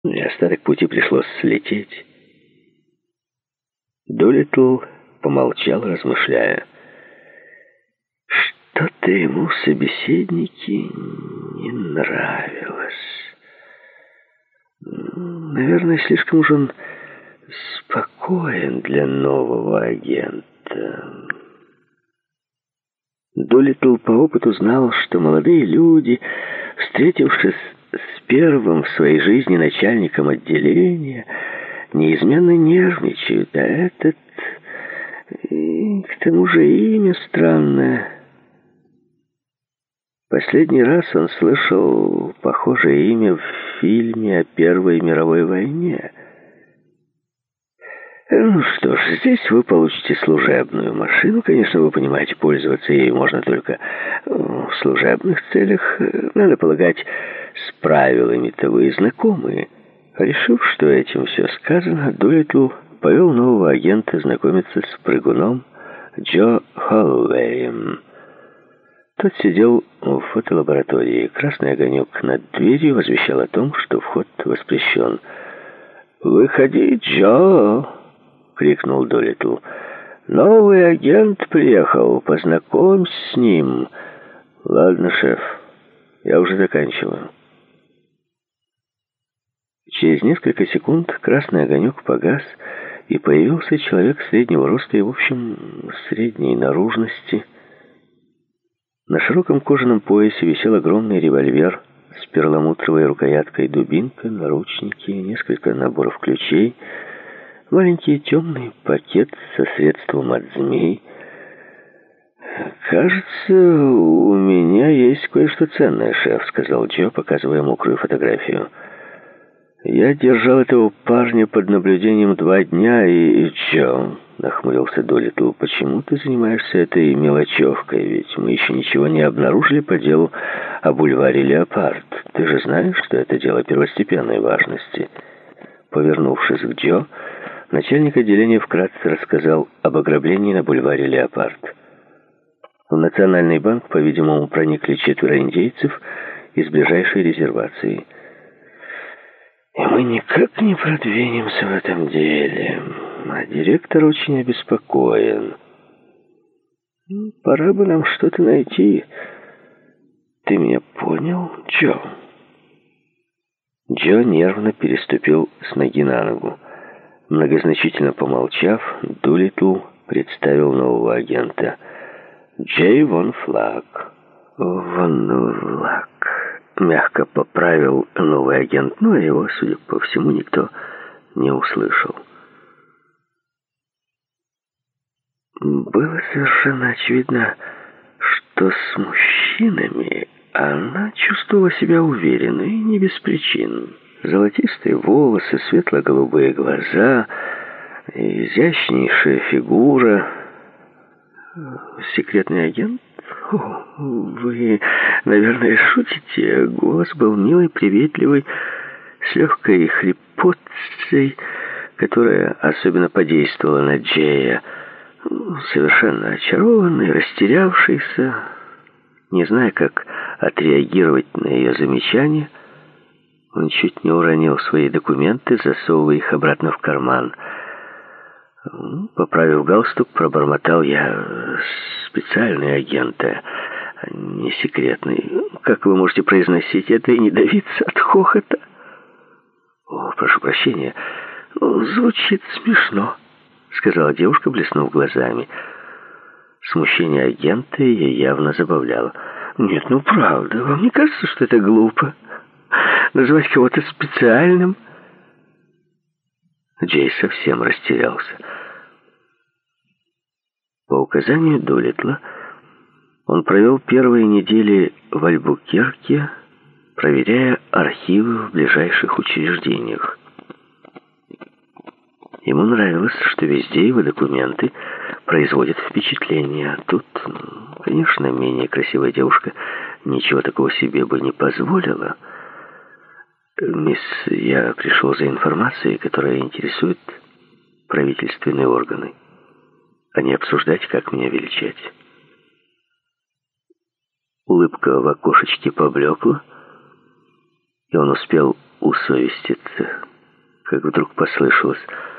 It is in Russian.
И остаток пути пришлось слететь. Дулиттл помолчал, размышляя. Что-то ему в собеседнике не нравилось. Наверное, слишком уж он спокоен для нового агента. Дулиттл по опыту знал, что молодые люди, встретившись с первым в своей жизни начальником отделения, неизменно нервничают, а этот... И к тому же имя странное. Последний раз он слышал похожее имя в фильме о Первой мировой войне. Ну что ж, здесь вы получите служебную машину. Конечно, вы понимаете, пользоваться ею можно только в служебных целях. Надо полагать, с правилами-то вы знакомы. Решив, что этим все сказано, Дулиттл повел нового агента знакомиться с прыгуном Джо Холлоуэем. Тот сидел в фотолаборатории. Красный огонек над дверью возвещал о том, что вход воспрещен. «Выходи, Джо!» — крикнул Дулиттл. «Новый агент приехал, познакомься с ним». «Ладно, шеф, я уже заканчиваю». Через несколько секунд красный огонек погас, и появился человек среднего роста и, в общем, средней наружности. На широком кожаном поясе висел огромный револьвер с перламутровой рукояткой, дубинка, наручники, несколько наборов ключей, маленький темный пакет со средством от змей. «Кажется, у меня есть кое-что ценное, шеф», — сказал Джо, показывая мокрую фотографию. «Я держал этого парня под наблюдением 2 дня, и Джо», — нахмурился Дулиттл, — «почему ты занимаешься этой мелочевкой? Ведь мы еще ничего не обнаружили по делу о бульваре Леопард. Ты же знаешь, что это дело первостепенной важности». Повернувшись к Джо, начальник отделения вкратце рассказал об ограблении на бульваре Леопард. В Национальный банк, по-видимому, проникли 4 индейцев из ближайшей резервации. «И мы никак не продвинемся в этом деле, а директор очень обеспокоен. Пора бы нам что-то найти. Ты меня понял, Джо?» Джо нервно переступил с ноги на ногу. Многозначительно помолчав, Дулиттл представил нового агента. «Джей Вон Флаг». «Вон Флаг», — мягко поправил новый агент, но его, судя по всему, никто не услышал. Было совершенно очевидно, что с мужчинами она чувствовала себя уверенно и не без причин. Золотистые волосы, светло-голубые глаза, изящнейшая фигура. «Секретный агент? О, вы, наверное, шутите?» Голос был милый, приветливый, с легкой хрипотцей, которая особенно подействовала на Джея. Совершенно очарованный, растерявшийся, не зная, как отреагировать на ее замечание, он чуть не уронил свои документы, засовывая их обратно в карман. Поправив галстук, пробормотал: «Я специальный агент, а не секретный. Как вы можете произносить это и не давиться от хохота?» «О, прошу прощения, звучит смешно», — сказала девушка, блеснув глазами. Смущение агента ее явно забавляло. «Нет, правда, вам не кажется, что это глупо? Называть кого-то специальным?» Джей совсем растерялся. По указанию Дулиттла он провел первые недели в Альбукерке, проверяя архивы в ближайших учреждениях. Ему нравилось, что везде его документы производят впечатление. А тут, конечно, менее красивая девушка ничего такого себе бы не позволила. «Мисс, я пришел за информацией, которая интересует правительственные органы, а не обсуждать, как меня величать». Улыбка в окошечке поблекла, и он успел усовеститься, как вдруг послышалось: